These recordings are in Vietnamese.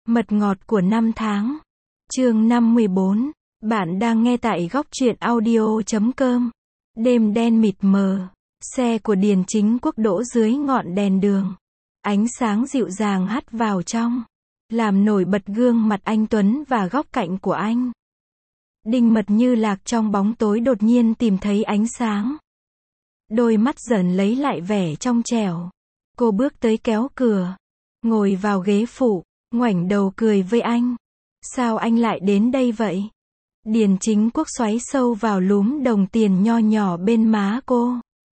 Mật ngọt của năm tháng. Chương 54. Bạn đang nghe tại góc truyện audio.com. Đêm đen mịt mờ. Xe của Điền Chính Quốc đỗ dưới ngọn đèn đường. Ánh sáng dịu dàng hắt vào trong, làm nổi bật gương mặt anh Tuấn và góc cạnh của anh. Đinh Mật như lạc trong bóng tối đột nhiên tìm thấy ánh sáng. Đôi mắt dần lấy lại vẻ trong trẻo. Cô bước tới kéo cửa, ngồi vào ghế phụ, ngoảnh đầu cười với anh. Sao anh lại đến đây vậy? Điền Chính Quốc xoáy sâu vào lúm đồng tiền nho nhỏ bên má cô.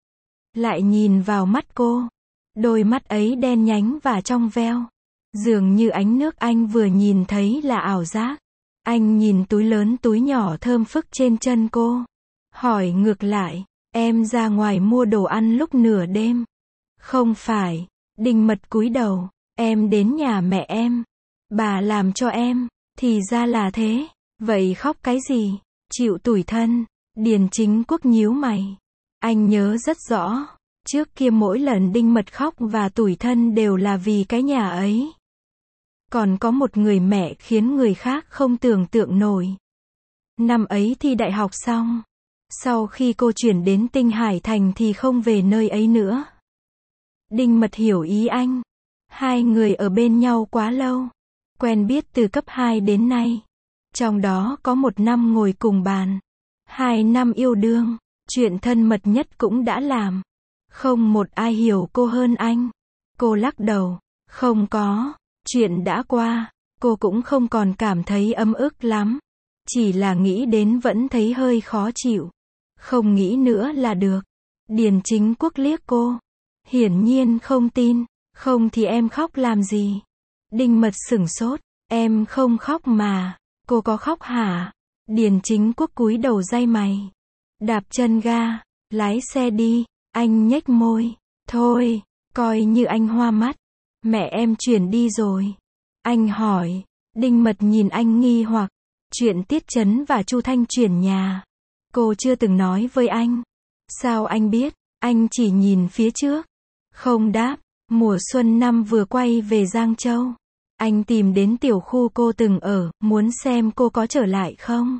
Lại nhìn vào mắt cô. Đôi mắt ấy đen nhánh và trong veo. Dường như ánh nước anh vừa nhìn thấy là ảo giác. Anh nhìn túi lớn túi nhỏ thơm phức trên chân cô. Hỏi ngược lại, em ra ngoài mua đồ ăn lúc nửa đêm? Không phải. Đinh Mật cúi đầu, em đến nhà mẹ em. Bà làm cho em. Thì ra là thế. Vậy khóc cái gì? Chịu tủi thân. Điền Chính Quốc nhíu mày. Anh nhớ rất rõ. Trước kia mỗi lần Đinh Mật khóc và tủi thân đều là vì cái nhà ấy. Còn có một người mẹ khiến người khác không tưởng tượng nổi. Năm ấy thi đại học xong. Sau khi cô chuyển đến Tinh Hải Thành thì không về nơi ấy nữa. Đinh Mật hiểu ý anh. Hai người ở bên nhau quá lâu. Quen biết từ cấp 2 đến nay. Trong đó có 1 năm ngồi cùng bàn. 2 năm yêu đương. Chuyện thân mật nhất cũng đã làm. Không một ai hiểu cô hơn anh. Cô lắc đầu. Không có. Chuyện đã qua. Cô cũng không còn cảm thấy ấm ức lắm. Chỉ là nghĩ đến vẫn thấy hơi khó chịu. Không nghĩ nữa là được. Điền Chính Quốc liếc cô. Hiển nhiên không tin. Không thì em khóc làm gì? Đinh Mật sửng sốt. Em không khóc mà. Cô có khóc hả? Điền Chính Quốc cúi đầu day mày. Đạp chân ga. Lái xe đi. Anh nhếch môi. Thôi, coi như anh hoa mắt. Mẹ em chuyển đi rồi. Anh hỏi. Đinh Mật nhìn anh nghi hoặc. Chuyện Tiết Chấn và Chu Thanh chuyển nhà. Cô chưa từng nói với anh. Sao anh biết? Anh chỉ nhìn phía trước. Không đáp. Mùa xuân năm vừa quay về Giang Châu. Anh tìm đến tiểu khu cô từng ở, muốn xem cô có trở lại không.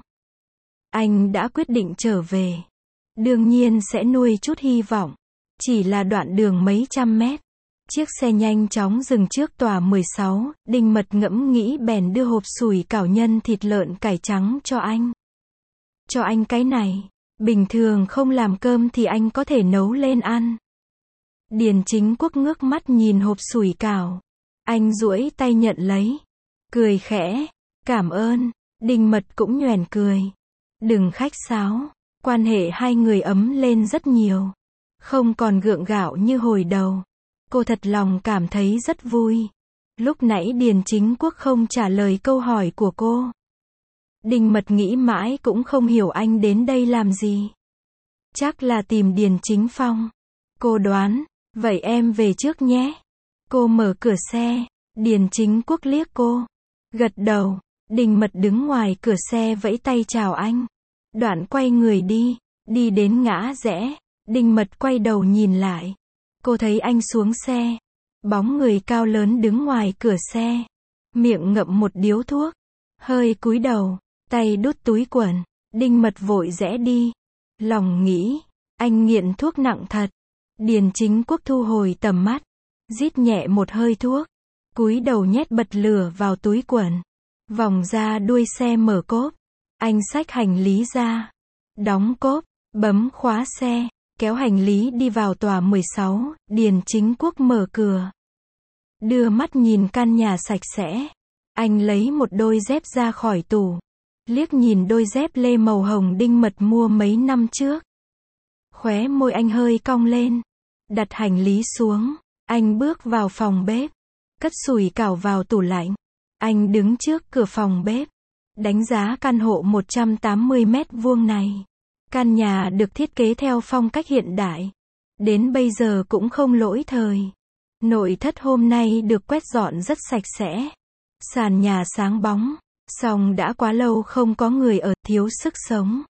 Anh đã quyết định trở về. Đương nhiên sẽ nuôi chút hy vọng. Chỉ là đoạn đường mấy trăm mét. Chiếc xe nhanh chóng dừng trước tòa 16, Đinh Mật ngẫm nghĩ bèn đưa hộp sủi cảo nhân thịt lợn cải trắng cho anh. Cho anh cái này. Bình thường không làm cơm thì anh có thể nấu lên ăn. Điền Chính Quốc ngước mắt nhìn hộp sủi cảo. Anh duỗi tay nhận lấy. Cười khẽ. Cảm ơn. Đinh Mật cũng nhoẻn cười. Đừng khách sáo. Quan hệ hai người ấm lên rất nhiều. Không còn gượng gạo như hồi đầu. Cô thật lòng cảm thấy rất vui. Lúc nãy Điền Chính Quốc không trả lời câu hỏi của cô. Đinh Mật nghĩ mãi cũng không hiểu anh đến đây làm gì. Chắc là tìm Điền Chính Phong. Cô đoán. Vậy em về trước nhé. Cô mở cửa xe. Điền Chính Quốc liếc cô. Gật đầu. Đinh Mật đứng ngoài cửa xe vẫy tay chào anh. Đoạn quay người đi. Đi đến ngã rẽ. Đinh Mật quay đầu nhìn lại. Cô thấy anh xuống xe. Bóng người cao lớn đứng ngoài cửa xe. Miệng ngậm một điếu thuốc. Hơi cúi đầu. Tay đút túi quần. Đinh Mật vội rẽ đi. Lòng nghĩ. Anh nghiện thuốc nặng thật. Điền Chính Quốc thu hồi tầm mắt. Rít nhẹ một hơi thuốc. Cúi đầu nhét bật lửa vào túi quần. Vòng ra đuôi xe mở cốp. Anh xách hành lý ra. Đóng cốp. Bấm khóa xe. Kéo hành lý đi vào tòa 16. Điền Chính Quốc mở cửa. Đưa mắt nhìn căn nhà sạch sẽ. Anh lấy một đôi dép ra khỏi tủ. Liếc nhìn đôi dép lê màu hồng Đinh Mật mua mấy năm trước. Khóe môi anh hơi cong lên. Đặt hành lý xuống. Anh bước vào phòng bếp. Cất sủi cảo vào tủ lạnh. Anh đứng trước cửa phòng bếp. Đánh giá căn hộ 180 mét vuông này. Căn nhà được thiết kế theo phong cách hiện đại. Đến bây giờ cũng không lỗi thời. Nội thất hôm nay được quét dọn rất sạch sẽ. Sàn nhà sáng bóng. Song đã quá lâu không có người ở, thiếu sức sống.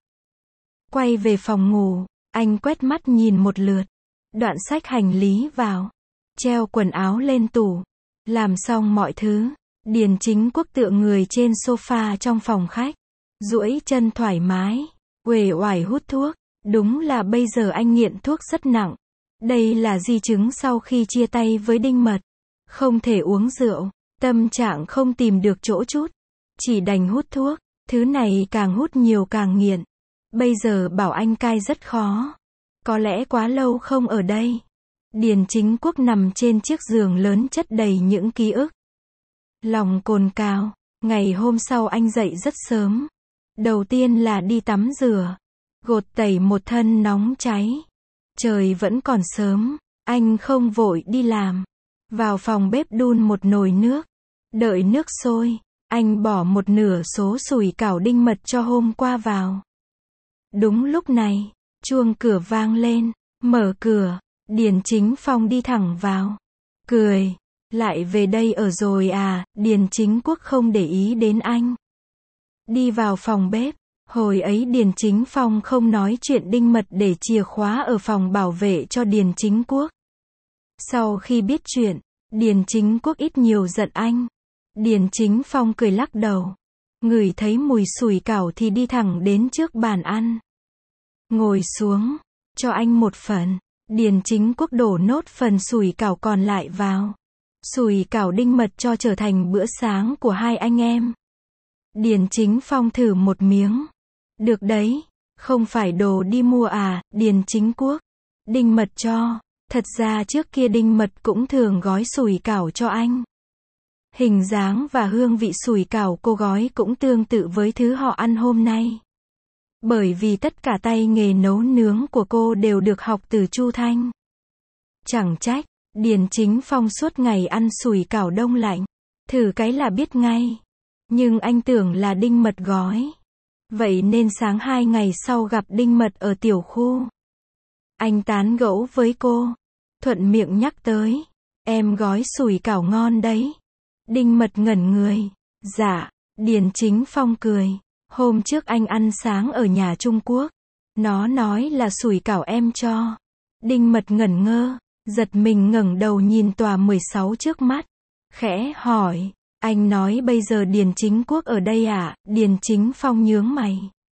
Quay về phòng ngủ. Anh quét mắt nhìn một lượt. Đoạn xách hành lý vào. Treo quần áo lên tủ. Làm xong mọi thứ. Điền Chính Quốc tựa người trên sofa trong phòng khách, duỗi chân thoải mái, uể oải hút thuốc. Đúng là bây giờ anh nghiện thuốc rất nặng. Đây là di chứng sau khi chia tay với Đinh Mật. Không thể uống rượu, tâm trạng không tìm được chỗ chút, chỉ đành hút thuốc. Thứ này càng hút nhiều càng nghiện. Bây giờ bảo anh cai rất khó. Có lẽ quá lâu không ở đây. Điền Chính Quốc nằm trên chiếc giường lớn chất đầy những ký ức. Lòng cồn cào. Ngày hôm sau anh dậy rất sớm. Đầu tiên là đi tắm rửa, gột tẩy một thân nóng cháy. Trời vẫn còn sớm, anh không vội đi làm. Vào phòng bếp đun một nồi nước. Đợi nước sôi, anh bỏ một nửa số sủi cảo Đinh Mật cho hôm qua vào. Đúng lúc này, chuông cửa vang lên. Mở cửa, Điền Chính Phong đi thẳng vào. Cười, lại về đây ở rồi à? Điền Chính Quốc không để ý đến anh. Đi vào phòng bếp. Hồi ấy Điền Chính Phong không nói chuyện Đinh Mật để chìa khóa ở phòng bảo vệ cho Điền Chính Quốc. Sau khi biết chuyện, Điền Chính Quốc ít nhiều giận anh. Điền Chính Phong cười lắc đầu. Ngửi thấy mùi sủi cảo thì đi thẳng đến trước bàn ăn. Ngồi xuống, cho anh một phần. Điền Chính Quốc đổ nốt phần sủi cảo còn lại vào. Sủi cảo Đinh Mật cho trở thành bữa sáng của hai anh em. Điền Chính Phong thử một miếng. Được đấy, không phải đồ đi mua à? Điền Chính Quốc. Đinh Mật cho. Thật ra trước kia Đinh Mật cũng thường gói sủi cảo cho anh. Hình dáng và hương vị sủi cảo cô gói cũng tương tự với thứ họ ăn hôm nay. Bởi vì tất cả tay nghề nấu nướng của cô đều được học từ Chu Thanh. Chẳng trách, Điền Chính Phong suốt ngày ăn sủi cảo đông lạnh. Thử cái là biết ngay. Nhưng anh tưởng là Đinh Mật gói. Vậy nên sáng 2 ngày sau gặp Đinh Mật ở tiểu khu. Anh tán gẫu với cô. Thuận miệng nhắc tới. Em gói sủi cảo ngon đấy. Đinh Mật ngẩn người. Dạ. Điền Chính Phong cười. Hôm trước anh ăn sáng ở nhà Trung Quốc. Nó nói là sủi cảo em cho. Đinh Mật ngẩn ngơ. Giật mình ngẩng đầu nhìn tòa 16 trước mắt. Khẽ hỏi. Anh nói bây giờ Điền Chính Quốc ở đây à? Điền Chính Phong nhướng mày.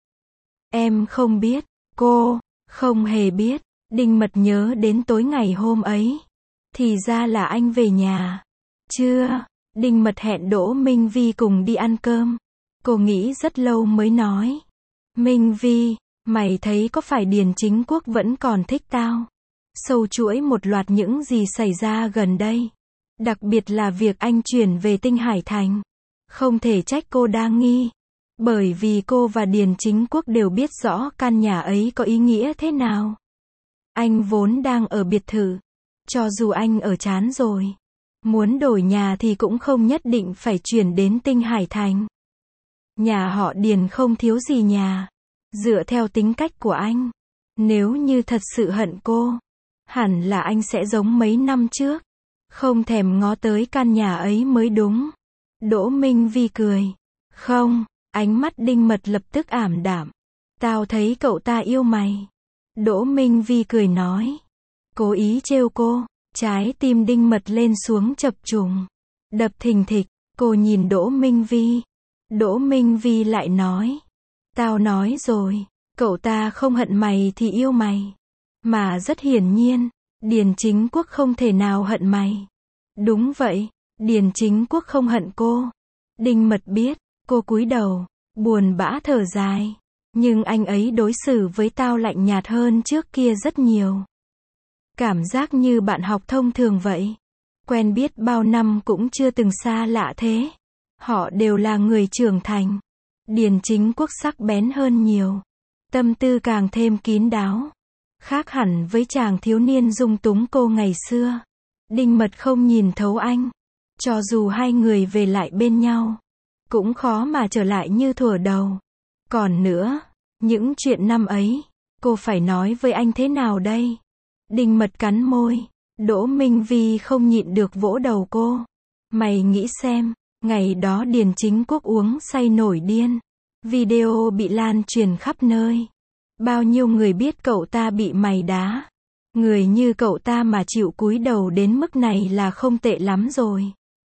Em không biết. Cô không hề biết. Đinh Mật nhớ đến tối ngày hôm ấy. Thì ra là anh về nhà. Chưa. Đinh Mật hẹn Đỗ Minh Vi cùng đi ăn cơm. Cô nghĩ rất lâu mới nói. Minh Vi, mày thấy có phải Điền Chính Quốc vẫn còn thích tao? Sâu chuỗi một loạt những gì xảy ra gần đây. Đặc biệt là việc anh chuyển về Tinh Hải Thành. Không thể trách cô đa nghi. Bởi vì cô và Điền Chính Quốc đều biết rõ căn nhà ấy có ý nghĩa thế nào. Anh vốn đang ở biệt thự. Cho dù anh ở chán rồi. Muốn đổi nhà thì cũng không nhất định phải chuyển đến Tinh Hải Thành. Nhà họ Điền không thiếu gì nhà. Dựa theo tính cách của anh. Nếu như thật sự hận cô. Hẳn là anh sẽ giống mấy năm trước. Không thèm ngó tới căn nhà ấy mới đúng. Đỗ Minh Vi cười. Không, ánh mắt Đinh Mật lập tức ảm đạm. Tao thấy cậu ta yêu mày. Đỗ Minh Vi cười nói. Cố ý trêu cô. Trái tim Đinh Mật lên xuống chập trùng. Đập thình thịch. Cô nhìn Đỗ Minh Vi. Đỗ Minh Vi lại nói. Tao nói rồi. Cậu ta không hận mày thì yêu mày. Mà rất hiển nhiên. Điền Chính Quốc không thể nào hận mày. Đúng vậy. Điền Chính Quốc không hận cô. Đinh Mật biết. Cô cúi đầu. Buồn bã thở dài. Nhưng anh ấy đối xử với tao lạnh nhạt hơn trước kia rất nhiều. Cảm giác như bạn học thông thường vậy. Quen biết bao năm cũng chưa từng xa lạ thế. Họ đều là người trưởng thành. Điền Chính Quốc sắc bén hơn nhiều. Tâm tư càng thêm kín đáo. Khác hẳn với chàng thiếu niên dung túng cô ngày xưa. Đinh Mật không nhìn thấu anh. Cho dù hai người về lại bên nhau. Cũng khó mà trở lại như thuở đầu. Còn nữa, những chuyện năm ấy, cô phải nói với anh thế nào đây? Đinh Mật cắn môi. Đỗ Minh Vi không nhịn được vỗ đầu cô. Mày nghĩ xem, ngày đó Điền Chính Quốc uống say nổi điên. Video bị lan truyền khắp nơi. Bao nhiêu người biết cậu ta bị mày đá. Người như cậu ta mà chịu cúi đầu đến mức này là không tệ lắm rồi.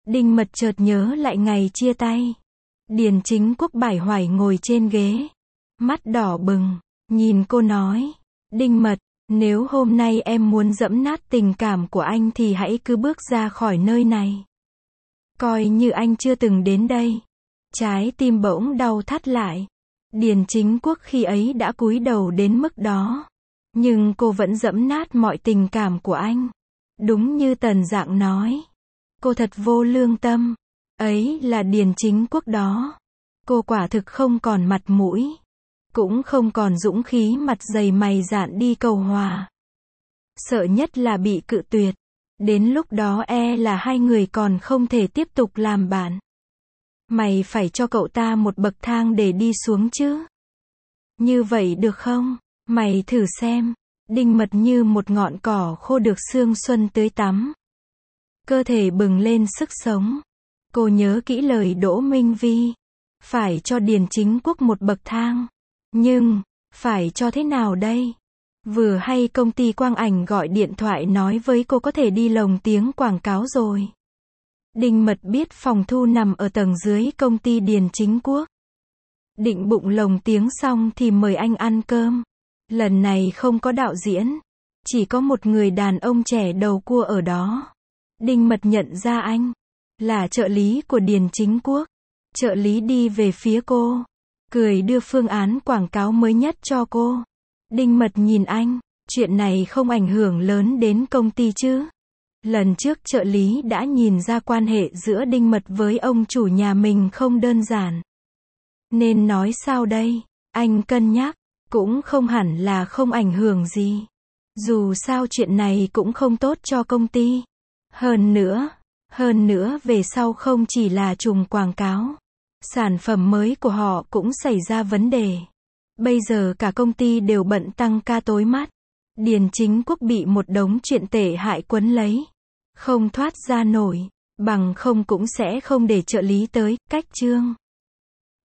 Đinh Mật chợt nhớ lại ngày chia tay. Điền Chính Quốc bải hoài ngồi trên ghế, mắt đỏ bừng, nhìn cô nói, Đinh Mật, nếu hôm nay em muốn giẫm nát tình cảm của anh thì hãy cứ bước ra khỏi nơi này. Coi như anh chưa từng đến đây. Trái tim bỗng đau thắt lại. Điền Chính Quốc khi ấy đã cúi đầu đến mức đó. Nhưng cô vẫn giẫm nát mọi tình cảm của anh. Đúng như Tần Dạng nói. Cô thật vô lương tâm. Ấy là Điền Chính Quốc đó. Cô quả thực không còn mặt mũi. Cũng không còn dũng khí mặt dày mày dạn đi cầu hòa. Sợ nhất là bị cự tuyệt. Đến lúc đó là hai người còn không thể tiếp tục làm bạn. Mày phải cho cậu ta một bậc thang để đi xuống chứ. Như vậy được không? Mày thử xem. Đinh Mật như một ngọn cỏ khô được sương xuân tưới tắm. Cơ thể bừng lên sức sống. Cô nhớ kỹ lời Đỗ Minh Vi. Phải cho Điền Chính Quốc một bậc thang. Nhưng, phải cho thế nào đây? Vừa hay công ty quang ảnh gọi điện thoại nói với cô có thể đi lồng tiếng quảng cáo rồi. Đinh Mật biết phòng thu nằm ở tầng dưới công ty Điền Chính Quốc. Định bụng lồng tiếng xong thì mời anh ăn cơm. Lần này không có đạo diễn. Chỉ có một người đàn ông trẻ đầu cua ở đó. Đinh Mật nhận ra anh. Là trợ lý của Điền Chính Quốc. Trợ lý đi về phía cô. Cười đưa phương án quảng cáo mới nhất cho cô. Đinh Mật nhìn anh. Chuyện này không ảnh hưởng lớn đến công ty chứ? Lần trước trợ lý đã nhìn ra quan hệ giữa Đinh Mật với ông chủ nhà mình không đơn giản. Nên nói sao đây? Anh cân nhắc. Cũng không hẳn là không ảnh hưởng gì. Dù sao chuyện này cũng không tốt cho công ty. Hơn nữa về sau không chỉ là trùng quảng cáo. Sản phẩm mới của họ cũng xảy ra vấn đề. Bây giờ cả công ty đều bận tăng ca tối mắt. Điền Chính Quốc bị một đống chuyện tệ hại quấn lấy. Không thoát ra nổi. Bằng không cũng sẽ không để trợ lý tới, cách chương.